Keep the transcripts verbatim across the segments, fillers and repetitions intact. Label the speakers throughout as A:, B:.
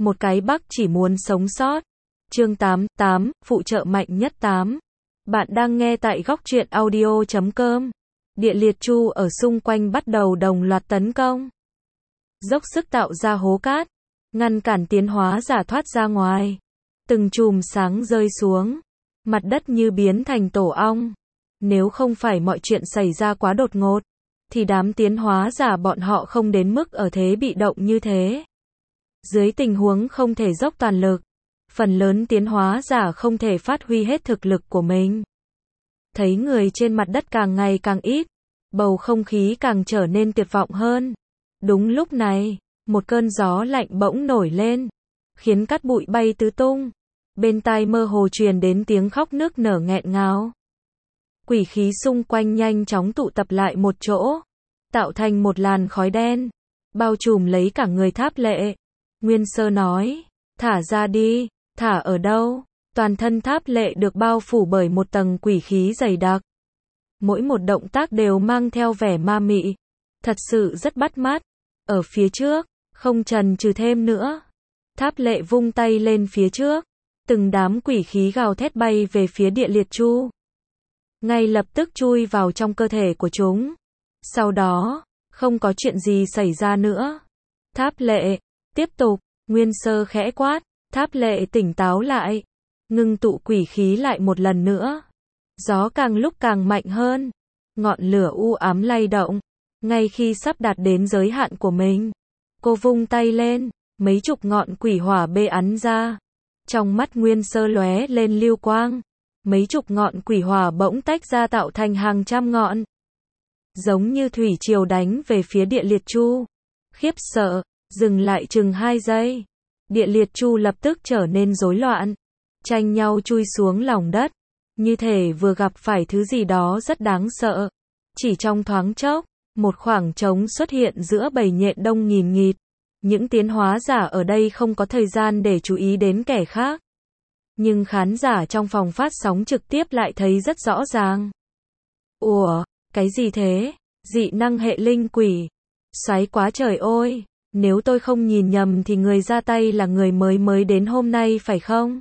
A: một cái Bắc chỉ muốn sống sót. Chương tám, tám, phụ trợ mạnh nhất tám. Bạn đang nghe tại góc truyện audio chấm com. Địa liệt chu ở xung quanh bắt đầu đồng loạt tấn công. Dốc sức tạo ra hố cát, ngăn cản tiến hóa giả thoát ra ngoài. Từng chùm sáng rơi xuống, mặt đất như biến thành tổ ong. Nếu không phải mọi chuyện xảy ra quá đột ngột, thì đám tiến hóa giả bọn họ không đến mức ở thế bị động như thế. Dưới tình huống không thể dốc toàn lực, phần lớn tiến hóa giả không thể phát huy hết thực lực của mình. Thấy người trên mặt đất càng ngày càng ít, bầu không khí càng trở nên tuyệt vọng hơn. Đúng lúc này, một cơn gió lạnh bỗng nổi lên, khiến cát bụi bay tứ tung. Bên tai mơ hồ truyền đến tiếng khóc nức nở nghẹn ngào. Quỷ khí xung quanh nhanh chóng tụ tập lại một chỗ, tạo thành một làn khói đen, bao trùm lấy cả người Tháp Lệ. Nguyên Sơ nói, thả ra đi. Thả ở đâu? Toàn thân Tháp Lệ được bao phủ bởi một tầng quỷ khí dày đặc. Mỗi một động tác đều mang theo vẻ ma mị, thật sự rất bắt mắt. Ở phía trước, không chần chừ thêm nữa, Tháp Lệ vung tay lên phía trước, từng đám quỷ khí gào thét bay về phía địa liệt chu. Ngay lập tức chui vào trong cơ thể của chúng. Sau đó, không có chuyện gì xảy ra nữa. Tháp Lệ, tiếp tục, Nguyên Sơ khẽ quát. Tháp Lệ tỉnh táo lại, ngưng tụ quỷ khí lại một lần nữa. Gió càng lúc càng mạnh hơn, ngọn lửa u ám lay động. Ngay khi sắp đạt đến giới hạn của mình, cô vung tay lên, mấy chục ngọn quỷ hỏa bê ắn ra. Trong mắt Nguyên Sơ lóe lên lưu quang, mấy chục ngọn quỷ hỏa bỗng tách ra tạo thành hàng trăm ngọn. Giống như thủy triều đánh về phía địa liệt chu. Khiếp sợ, dừng lại chừng hai giây. Địa liệt chu lập tức trở nên rối loạn, tranh nhau chui xuống lòng đất, như thể vừa gặp phải thứ gì đó rất đáng sợ. Chỉ trong thoáng chốc, một khoảng trống xuất hiện giữa bầy nhện đông nghìn nghịt. Những tiến hóa giả ở đây không có thời gian để chú ý đến kẻ khác. Nhưng khán giả trong phòng phát sóng trực tiếp lại thấy rất rõ ràng. Ủa, cái gì thế? Dị năng hệ linh quỷ. Xoáy quá trời ơi! Nếu tôi không nhìn nhầm thì người ra tay là người mới mới đến hôm nay phải không?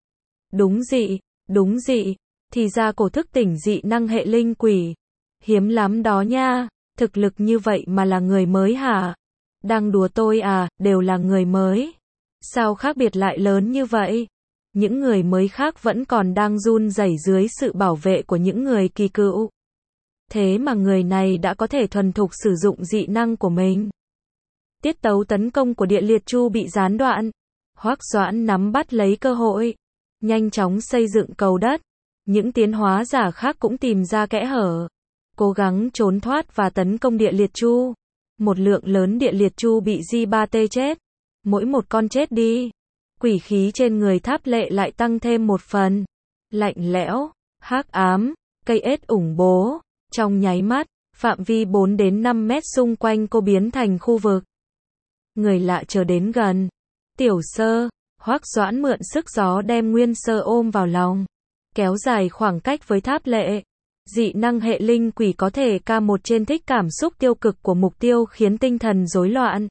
A: Đúng dị, đúng dị, thì ra cổ thức tỉnh dị năng hệ linh quỷ. Hiếm lắm đó nha, thực lực như vậy mà là người mới hả? Đang đùa tôi à, đều là người mới. Sao khác biệt lại lớn như vậy? Những người mới khác vẫn còn đang run rẩy dưới sự bảo vệ của những người kỳ cựu. Thế mà người này đã có thể thuần thục sử dụng dị năng của mình. Tiết tấu tấn công của địa liệt chu bị gián đoạn. Hoắc Doãn nắm bắt lấy cơ hội, nhanh chóng xây dựng cầu đất. Những tiến hóa giả khác cũng tìm ra kẽ hở, cố gắng trốn thoát và tấn công địa liệt chu. Một lượng lớn địa liệt chu bị G ba T chết. Mỗi một con chết đi, quỷ khí trên người Tháp Lệ lại tăng thêm một phần. Lạnh lẽo, hắc ám, cây ết ủng bố. Trong nháy mắt, phạm vi bốn đến năm mét xung quanh cô biến thành khu vực. Người lạ chờ đến gần. Tiểu Sơ, Hoắc Doãn mượn sức gió đem Nguyên Sơ ôm vào lòng, kéo dài khoảng cách với Tháp Lệ. Dị năng hệ linh quỷ có thể ca một trên thích cảm xúc tiêu cực của mục tiêu khiến tinh thần rối loạn.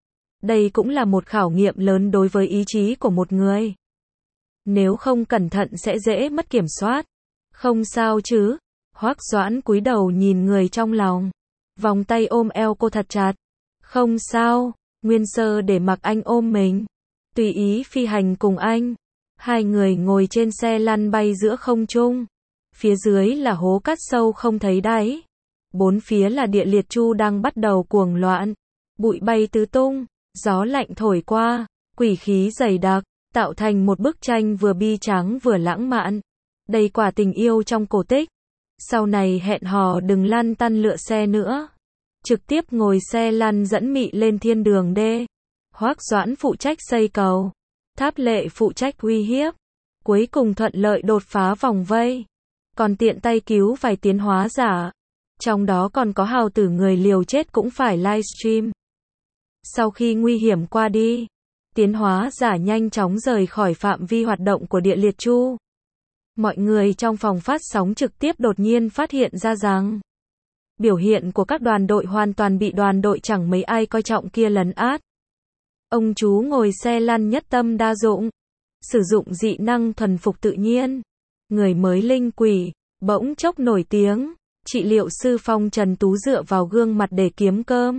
A: Đây cũng là một khảo nghiệm lớn đối với ý chí của một người. Nếu không cẩn thận sẽ dễ mất kiểm soát. Không sao chứ? Hoắc Doãn cúi đầu nhìn người trong lòng, vòng tay ôm eo cô thật chặt. Không sao. Nguyên Sơ để mặc anh ôm mình, tùy ý phi hành cùng anh. Hai người ngồi trên xe lăn bay giữa không trung. Phía dưới là hố cát sâu không thấy đáy. Bốn phía là địa liệt chu đang bắt đầu cuồng loạn. Bụi bay tứ tung, gió lạnh thổi qua, quỷ khí dày đặc, tạo thành một bức tranh vừa bi tráng vừa lãng mạn. Đầy quả tình yêu trong cổ tích. Sau này hẹn hò đừng lăn tăn lựa xe nữa. Trực tiếp ngồi xe lăn dẫn mị lên thiên đường đê. Hoắc Doãn phụ trách xây cầu, Tháp Lệ phụ trách uy hiếp. Cuối cùng thuận lợi đột phá vòng vây, còn tiện tay cứu vài tiến hóa giả. Trong đó còn có hào tử người liều chết cũng phải livestream. Sau khi nguy hiểm qua đi, tiến hóa giả nhanh chóng rời khỏi phạm vi hoạt động của địa liệt chu. Mọi người trong phòng phát sóng trực tiếp đột nhiên phát hiện ra rằng biểu hiện của các đoàn đội hoàn toàn bị đoàn đội chẳng mấy ai coi trọng kia lấn át. Ông chú ngồi xe lăn nhất tâm đa dụng, sử dụng dị năng thuần phục tự nhiên. Người mới linh quỷ, bỗng chốc nổi tiếng, trị liệu sư Phong Trần Tú dựa vào gương mặt để kiếm cơm.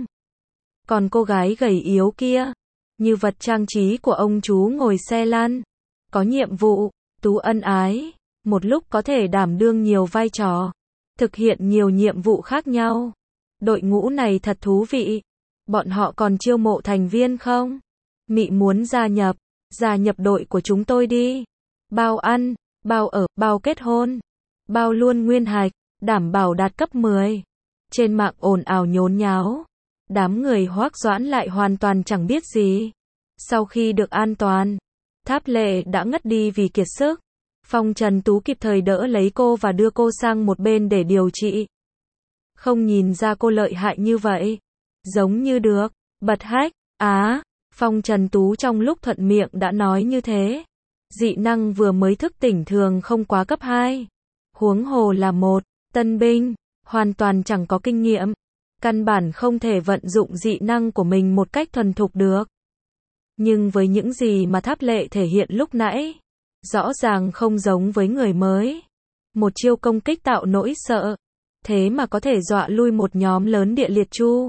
A: Còn cô gái gầy yếu kia, như vật trang trí của ông chú ngồi xe lăn, có nhiệm vụ, Tú ân ái, một lúc có thể đảm đương nhiều vai trò, thực hiện nhiều nhiệm vụ khác nhau. Đội ngũ này thật thú vị. Bọn họ còn chiêu mộ thành viên không? Mị muốn gia nhập, gia nhập đội của chúng tôi đi. Bao ăn, bao ở, bao kết hôn, bao luôn nguyên hạch, đảm bảo đạt cấp mười. Trên mạng ồn ào nhốn nháo. Đám người Hoắc Doãn lại hoàn toàn chẳng biết gì. Sau khi được an toàn, Tháp Lệ đã ngất đi vì kiệt sức. Phong Trần Tú kịp thời đỡ lấy cô và đưa cô sang một bên để điều trị. Không nhìn ra cô lợi hại như vậy. Giống như được, bật hách, á, Phong Trần Tú trong lúc thuận miệng đã nói như thế. Dị năng vừa mới thức tỉnh thường không quá cấp hai. Huống hồ là một, tân binh, hoàn toàn chẳng có kinh nghiệm. Căn bản không thể vận dụng dị năng của mình một cách thuần thục được. Nhưng với những gì mà Tháp Lệ thể hiện lúc nãy, rõ ràng không giống với người mới. Một chiêu công kích tạo nỗi sợ, thế mà có thể dọa lui một nhóm lớn địa liệt chu.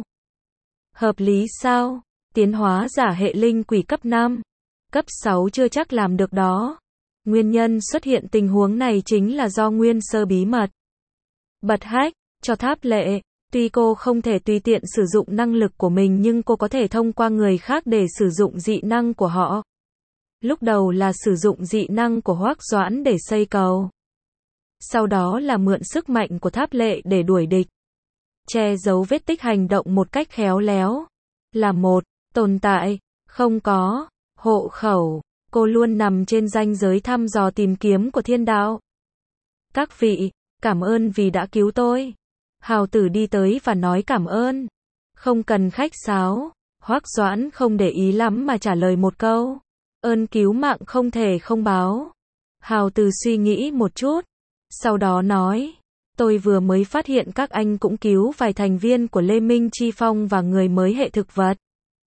A: Hợp lý sao? Tiến hóa giả hệ linh quỷ cấp năm, cấp sáu chưa chắc làm được đó. Nguyên nhân xuất hiện tình huống này chính là do nguyên sơ bí mật. Bật hách, cho Tháp Lệ, tuy cô không thể tùy tiện sử dụng năng lực của mình nhưng cô có thể thông qua người khác để sử dụng dị năng của họ. Lúc đầu là sử dụng dị năng của Hoắc Doãn để xây cầu. Sau đó là mượn sức mạnh của Tháp Lệ để đuổi địch. Che giấu vết tích hành động một cách khéo léo. Là một tồn tại, không có hộ khẩu, cô luôn nằm trên ranh giới thăm dò tìm kiếm của thiên đạo. Các vị, cảm ơn vì đã cứu tôi. Hào tử đi tới và nói cảm ơn. Không cần khách sáo. Hoắc Doãn không để ý lắm mà trả lời một câu. Ơn cứu mạng không thể không báo. Hào tử suy nghĩ một chút. Sau đó nói. Tôi vừa mới phát hiện các anh cũng cứu vài thành viên của Lê Minh Chi Phong và người mới hệ thực vật.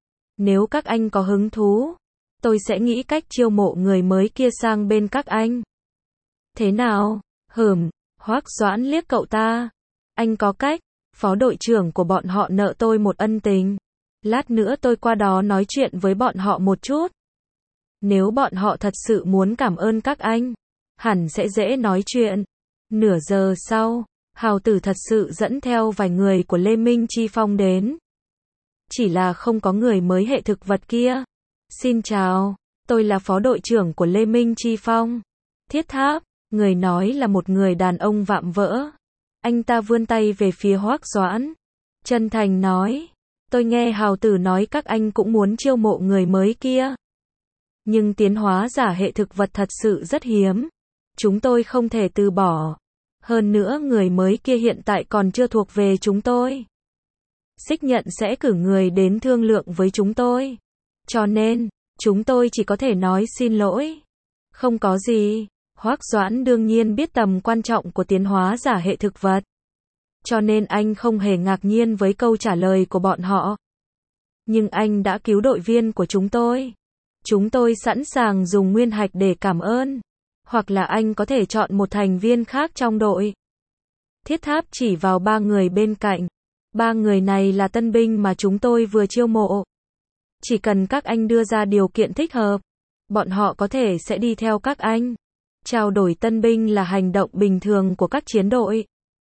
A: Nếu các anh có hứng thú, tôi sẽ nghĩ cách chiêu mộ người mới kia sang bên các anh. Thế nào? Hửm, Hoắc Doãn liếc cậu ta. Anh có cách, phó đội trưởng của bọn họ nợ tôi một ân tình. Lát nữa tôi qua đó nói chuyện với bọn họ một chút. Nếu bọn họ thật sự muốn cảm ơn các anh, hẳn sẽ dễ nói chuyện. Nửa giờ sau, Hào tử thật sự dẫn theo vài người của Lê Minh Chi Phong đến. Chỉ là không có người mới hệ thực vật kia. Xin chào, tôi là phó đội trưởng của Lê Minh Chi Phong. Thiết Tháp, người nói là một người đàn ông vạm vỡ. Anh ta vươn tay về phía Hoắc Doãn. Chân thành nói, tôi nghe Hào tử nói các anh cũng muốn chiêu mộ người mới kia. Nhưng tiến hóa giả hệ thực vật thật sự rất hiếm. Chúng tôi không thể từ bỏ. Hơn nữa người mới kia hiện tại còn chưa thuộc về chúng tôi. Xích Nhận sẽ cử người đến thương lượng với chúng tôi. Cho nên, chúng tôi chỉ có thể nói xin lỗi. Không có gì. Hoắc Doãn đương nhiên biết tầm quan trọng của tiến hóa giả hệ thực vật. Cho nên anh không hề ngạc nhiên với câu trả lời của bọn họ. Nhưng anh đã cứu đội viên của chúng tôi. Chúng tôi sẵn sàng dùng nguyên hạch để cảm ơn. Hoặc là anh có thể chọn một thành viên khác trong đội. Thiết Tháp chỉ vào ba người bên cạnh. Ba người này là tân binh mà chúng tôi vừa chiêu mộ. Chỉ cần các anh đưa ra điều kiện thích hợp, bọn họ có thể sẽ đi theo các anh. Trao đổi tân binh là hành động bình thường của các chiến đội.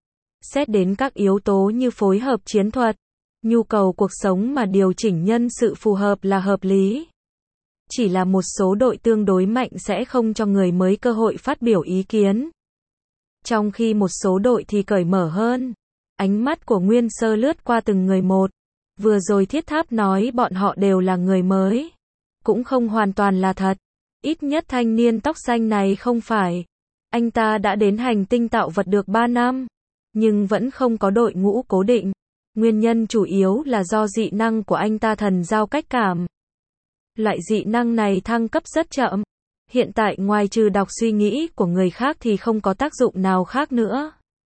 A: Xét đến các yếu tố như phối hợp chiến thuật, nhu cầu cuộc sống mà điều chỉnh nhân sự phù hợp là hợp lý. Chỉ là một số đội tương đối mạnh sẽ không cho người mới cơ hội phát biểu ý kiến. Trong khi một số đội thì cởi mở hơn. Ánh mắt của Nguyên Sơ lướt qua từng người một. Vừa rồi Thiết Tháp nói bọn họ đều là người mới. Cũng không hoàn toàn là thật. Ít nhất thanh niên tóc xanh này không phải. Anh ta đã đến hành tinh tạo vật được ba năm. Nhưng vẫn không có đội ngũ cố định. Nguyên nhân chủ yếu là do dị năng của anh ta thần giao cách cảm. Loại dị năng này thăng cấp rất chậm. Hiện tại ngoài trừ đọc suy nghĩ của người khác thì không có tác dụng nào khác nữa.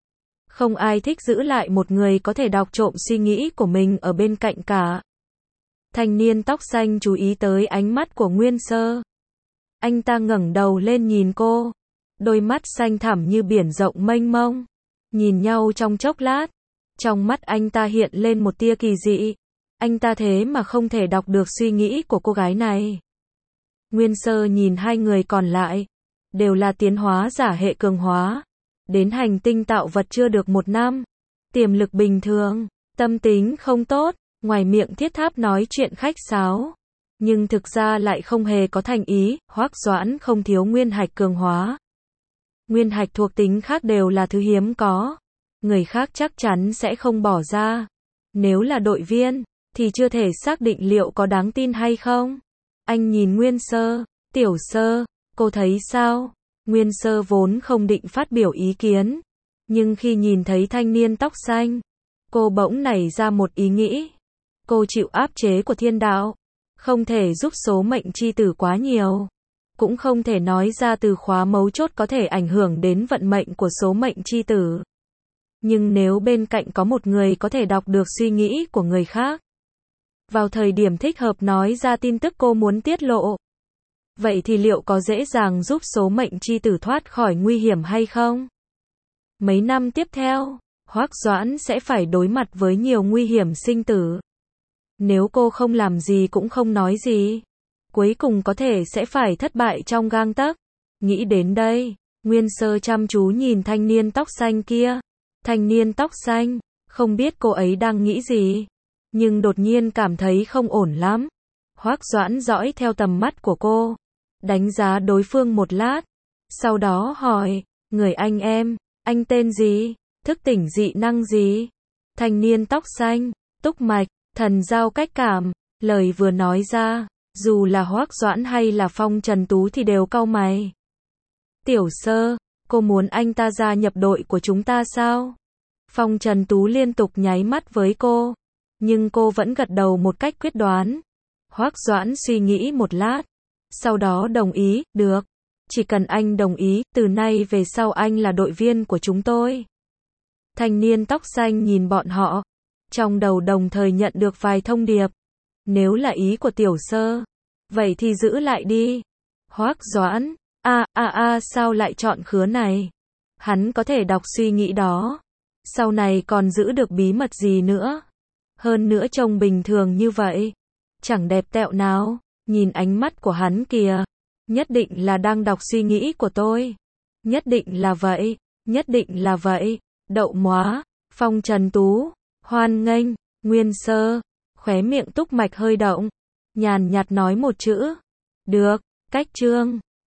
A: Không ai thích giữ lại một người có thể đọc trộm suy nghĩ của mình ở bên cạnh cả. Thanh niên tóc xanh chú ý tới ánh mắt của Nguyên Sơ. Anh ta ngẩng đầu lên nhìn cô. Đôi mắt xanh thẳm như biển rộng mênh mông. Nhìn nhau trong chốc lát. Trong mắt anh ta hiện lên một tia kỳ dị. Anh ta thế mà không thể đọc được suy nghĩ của cô gái này. Nguyên Sơ nhìn hai người còn lại. Đều là tiến hóa giả hệ cường hóa. Đến hành tinh tạo vật chưa được một năm. Tiềm lực bình thường. Tâm tính không tốt. Ngoài miệng thiết tháp nói chuyện khách sáo. Nhưng thực ra lại không hề có thành ý. Hoắc Doãn không thiếu nguyên hạch cường hóa. Nguyên hạch thuộc tính khác đều là thứ hiếm có. Người khác chắc chắn sẽ không bỏ ra. Nếu là đội viên, thì chưa thể xác định liệu có đáng tin hay không. Anh nhìn Nguyên Sơ. Tiểu Sơ, cô thấy sao? Nguyên Sơ vốn không định phát biểu ý kiến. Nhưng khi nhìn thấy thanh niên tóc xanh, cô bỗng nảy ra một ý nghĩ. Cô chịu áp chế của thiên đạo. Không thể giúp số mệnh chi tử quá nhiều. Cũng không thể nói ra từ khóa mấu chốt có thể ảnh hưởng đến vận mệnh của số mệnh chi tử. Nhưng nếu bên cạnh có một người có thể đọc được suy nghĩ của người khác, vào thời điểm thích hợp nói ra tin tức cô muốn tiết lộ, vậy thì liệu có dễ dàng giúp số mệnh chi tử thoát khỏi nguy hiểm hay không? Mấy năm tiếp theo, Hoắc Doãn sẽ phải đối mặt với nhiều nguy hiểm sinh tử. Nếu cô không làm gì cũng không nói gì, cuối cùng có thể sẽ phải thất bại trong gang tấc. Nghĩ đến đây, Nguyên Sơ chăm chú nhìn thanh niên tóc xanh kia. Thanh niên tóc xanh, không biết cô ấy đang nghĩ gì, nhưng đột nhiên cảm thấy không ổn lắm. Hoắc Doãn dõi theo tầm mắt của cô, đánh giá đối phương một lát, sau đó hỏi, người anh em, anh tên gì, thức tỉnh dị năng gì? Thanh niên tóc xanh, túc mạch, thần giao cách cảm, lời vừa nói ra, dù là Hoắc Doãn hay là Phong Trần Tú thì đều cau mày. Tiểu Sơ, cô muốn anh ta gia nhập đội của chúng ta sao? Phong Trần Tú liên tục nháy mắt với cô, nhưng cô vẫn gật đầu một cách quyết đoán. Hoắc Doãn suy nghĩ một lát, sau đó đồng ý, được. Chỉ cần anh đồng ý, từ nay về sau anh là đội viên của chúng tôi. Thanh niên tóc xanh nhìn bọn họ, trong đầu đồng thời nhận được vài thông điệp. Nếu là ý của Tiểu Sơ, vậy thì giữ lại đi. Hoắc Doãn, a a a sao lại chọn khứa này? Hắn có thể đọc suy nghĩ đó. Sau này còn giữ được bí mật gì nữa? Hơn nữa trông bình thường như vậy, chẳng đẹp tẹo nào. Nhìn ánh mắt của hắn kìa, nhất định là đang đọc suy nghĩ của tôi. Nhất định là vậy, nhất định là vậy. Đậu móa, Phong Trần Tú, hoan nghênh, Nguyên Sơ, khóe miệng túc mạch hơi động, nhàn nhạt nói một chữ. Được, cách chương.